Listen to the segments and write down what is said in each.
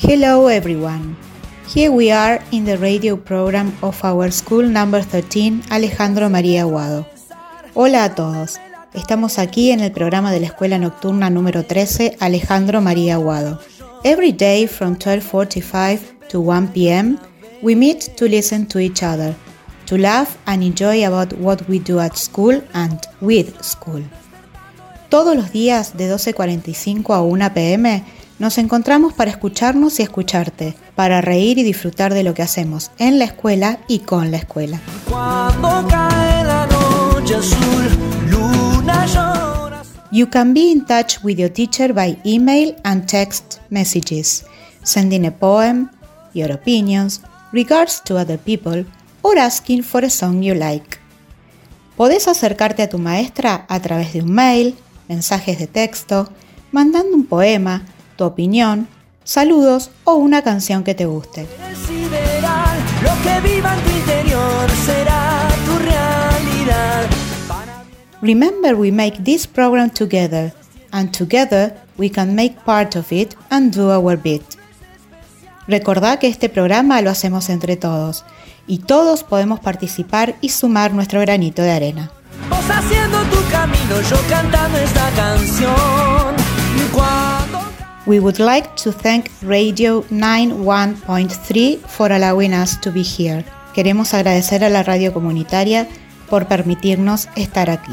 Hello everyone. Here we are in the radio program of our school number 13, Alejandro María Aguado. Hola a todos. Estamos aquí en el programa de la escuela nocturna número 13, Alejandro María Aguado. Every day from 12:45 to 1 p.m., we meet to listen to each other, to laugh and enjoy about what we do at school and with school. Todos los días de 12:45 a 1 p.m. nos encontramos para escucharnos y escucharte, para reír y disfrutar de lo que hacemos en la escuela y con la escuela. Cuando cae la noche azul, luna llora. You can be in touch with your teacher by email and text messages, sending a poem, your opinions, regards to other people, or asking for a song you like. Podés acercarte a tu maestra a través de un mail, mensajes de texto, mandando un poema, tu opinión, saludos o una canción que te guste. Sideral, lo que viva en tu interior será tu realidad. Remember, we make this program together, and together we can make part of it and do our bit. Recordá que este programa lo hacemos entre todos, y todos podemos participar y sumar nuestro granito de arena. Vos haciendo tu camino, yo cantando esta canción. Cuando We would like to thank Radio 91.3 for allowing us to be here. Queremos agradecer a la radio comunitaria por permitirnos estar aquí.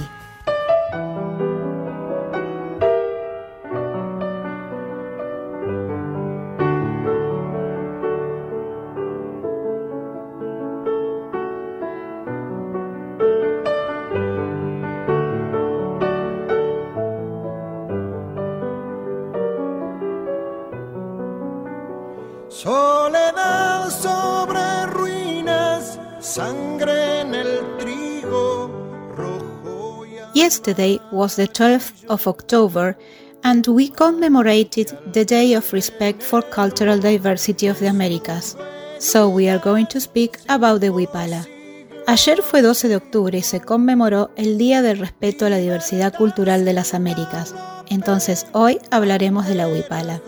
Soledad sobre ruinas, sangre en el trigo rojo y Yesterday was the 12th of October and we commemorated the Day of Respect for Cultural Diversity of the Americas. So we are going to speak about the Huipala. Ayer fue 12 de octubre y se conmemoró el Día del Respeto a la Diversidad Cultural de las Américas. Entonces hoy hablaremos de la Huipala.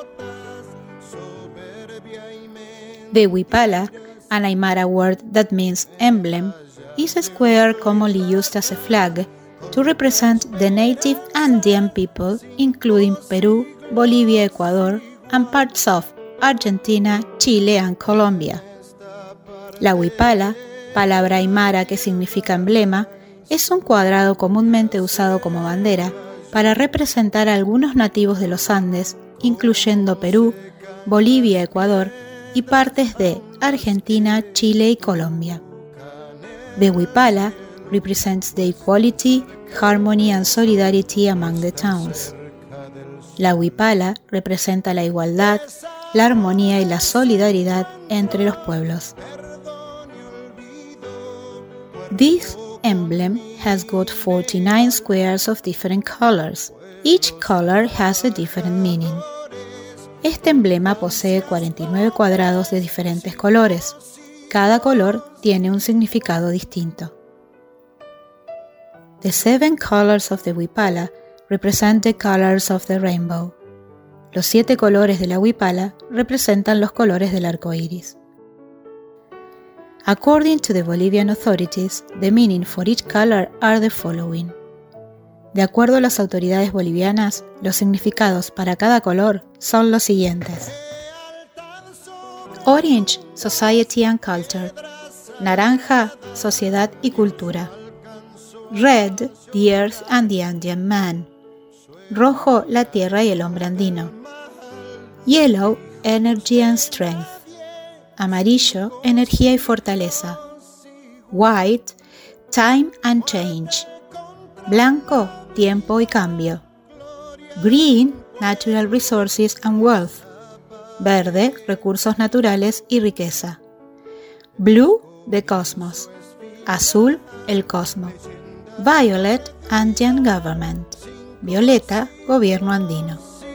The Huipala, an Aymara word that means emblem, is a square commonly used as a flag to represent the native Andean people, including Peru, Bolivia, Ecuador, and parts of Argentina, Chile, and Colombia. La Huipala, palabra aymara que significa emblema, es un cuadrado comúnmente usado como bandera para representar a algunos nativos de los Andes, incluyendo Perú, Bolivia, Ecuador, y partes de Argentina, Chile y Colombia. The Huipala represents the equality, harmony and solidarity among the towns. La Huipala representa la igualdad, la armonía y la solidaridad entre los pueblos. This emblem has got 49 squares of different colors. Each color has a different meaning. Este emblema posee 49 cuadrados de diferentes colores. Cada color tiene un significado distinto. The 7 colors of the Huipala represent the colors of the rainbow. Los 7 colores de la Huipala representan los colores del arco iris. According to the Bolivian authorities, the meaning for each color are the following. De acuerdo a las autoridades bolivianas, los significados para cada color son los siguientes. Orange, Society and Culture. Naranja, Sociedad y Cultura. Red, the Earth and the Andean Man. Rojo, la Tierra y el hombre andino. Yellow, Energy and Strength. Amarillo, energía y fortaleza. White, Time and Change. Blanco, tiempo y cambio. Green, natural resources and wealth. Verde, recursos naturales y riqueza. Blue, the cosmos. Azul, el cosmos. Violet, Andean government. Violeta, gobierno andino.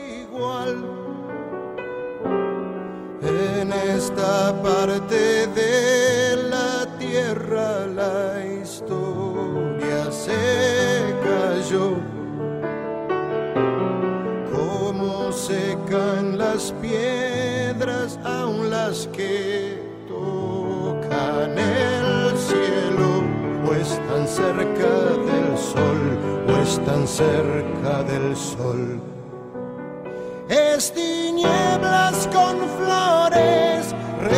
en esta parte de la tierra la historia se cayó, como secan las piedras estrellas que tocan el cielo, o están cerca del sol, o están cerca del sol. Es tinieblas con flores,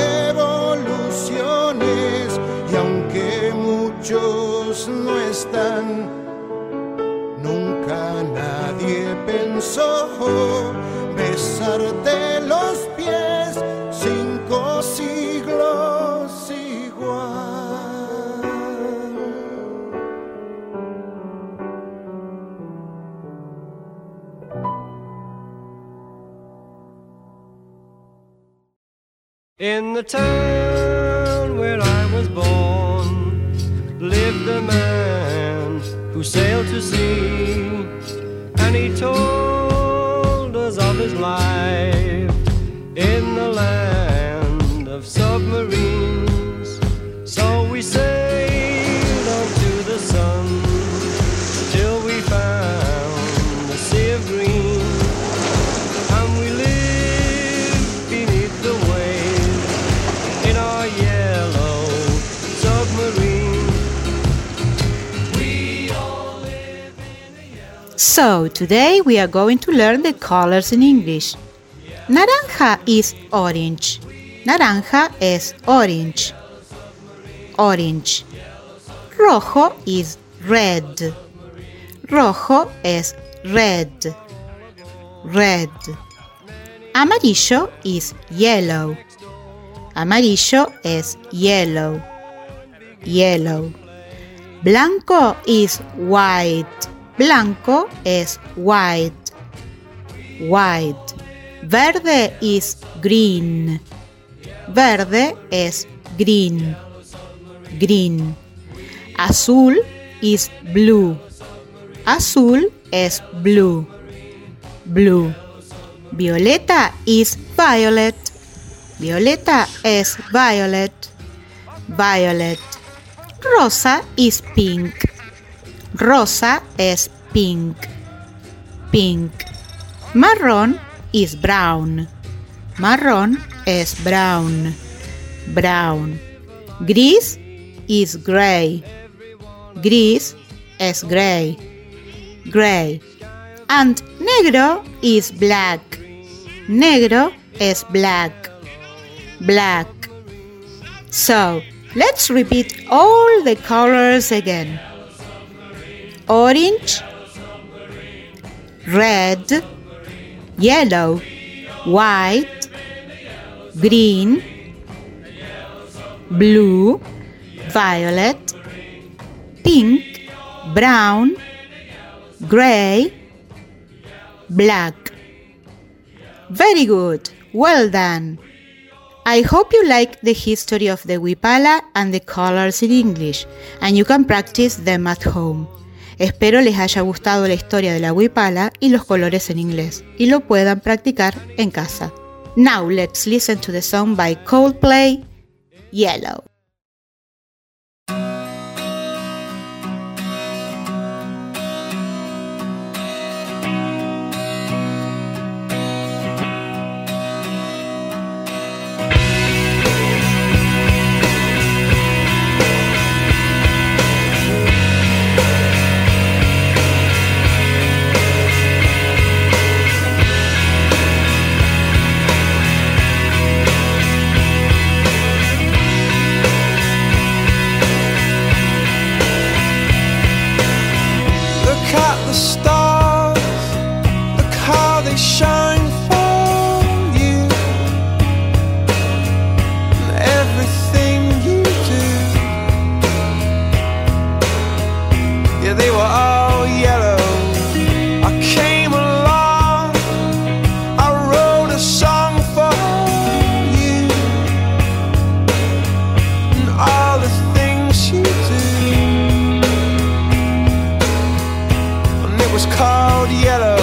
revoluciones, y aunque muchos no están, nunca nadie pensó besarte los pies 5 siglos igual. In the town where I was born lived a man who sailed to sea, and he told us of his life in the land of submarines. So we sailed on to the sun till we found the sea of green, and we lived beneath the waves in our yellow submarine. We all live in a yellow. So, today we are going to learn the colors in English. Naranja is orange. Naranja es orange. Orange. Rojo is red. Rojo es red. Red. Amarillo is yellow. Amarillo es yellow. Yellow. Blanco is white. Blanco es white. White. Verde is green. Verde es green. Green. Azul is blue. Azul es blue. Blue. Violeta is violet. Violeta es violet. Violet. Rosa is pink. Rosa es pink. Pink. Marrón is brown. Marrón es brown. Brown. Gris is gray. Gris es gray. Gray. And negro is black. Negro es black. Black. So, let's repeat all the colors again. Orange, red, yellow, white, green, blue, violet, pink, brown, gray, black. Very good. Well done. I hope you like the history of the Wipala and the colors in English, and you can practice them at home. Espero les haya gustado la historia de la Wipala y los colores en inglés, y lo puedan practicar en casa. Now let's listen to the song by Coldplay, Yellow. Shine for you, and everything you do. Yeah, they were all yellow. I came along, I wrote a song for you, and all the things you do, and it was called Yellow.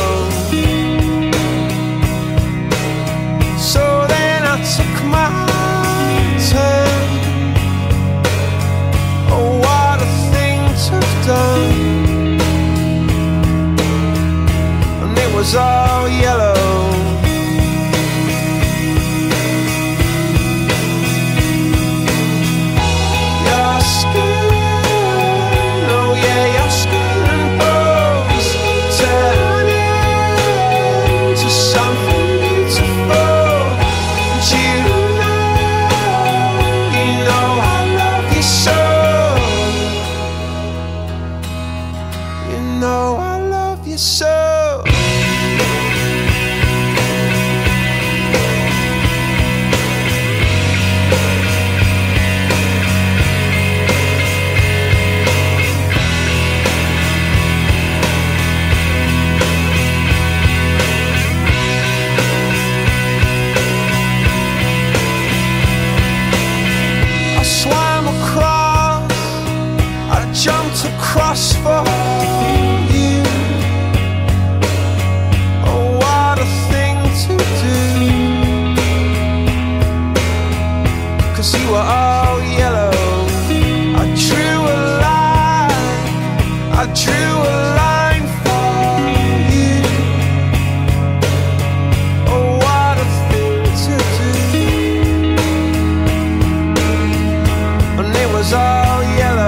Was all yellow. know I love you so. Swam across, I jumped across for you. Oh, what a thing to do. 'Cause you were all yellow. I drew a line for you. Oh, what a thing to do. And it was all yellow.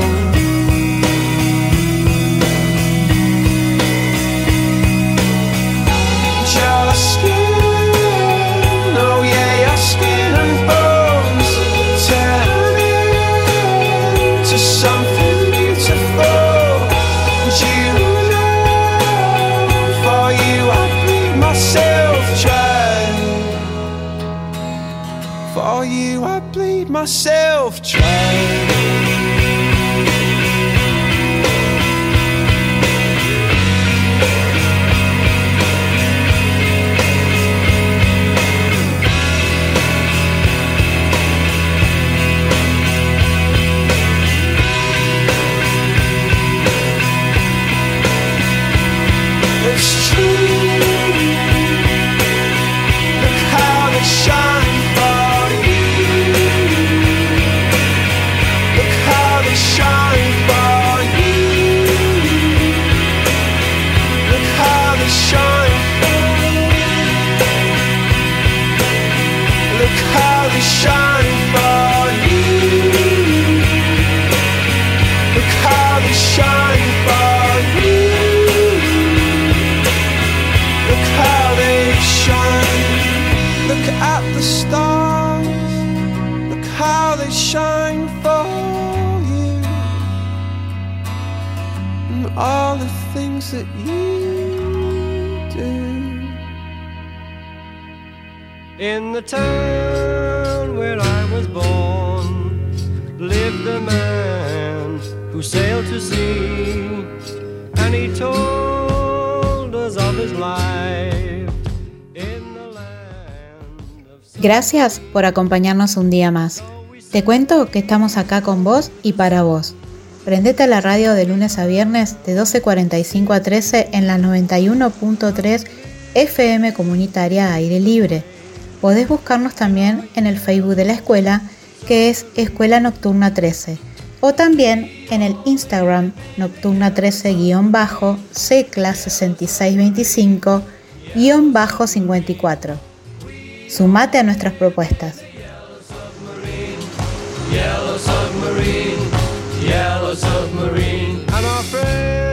Your skin, oh yeah, your skin and bones turn into something beautiful. And you know, for you I bleed myself dry. For you I bleed myself dry. It's true. Look how they shine for you. Look how they shine for you. Look how they shine for you. Look how they shine for you. Look how they shine for you. Look at the stars, look how they shine for you. And all the things that you do. In the town where I was born lived a man who sailed to sea, and he told us of his life in the land of... Gracias por acompañarnos un día más. Te cuento que estamos acá con vos y para vos. Prendete a la radio de lunes a viernes de 12:45 a 13 en la 91.3 FM comunitaria Aire Libre. Podés buscarnos también en el Facebook de la escuela, que es Escuela Nocturna 13, o también en el Instagram Nocturna 13_ Secla 6625_ 54. Sumate a nuestras propuestas. Yellow submarine, yellow submarine, I'm afraid.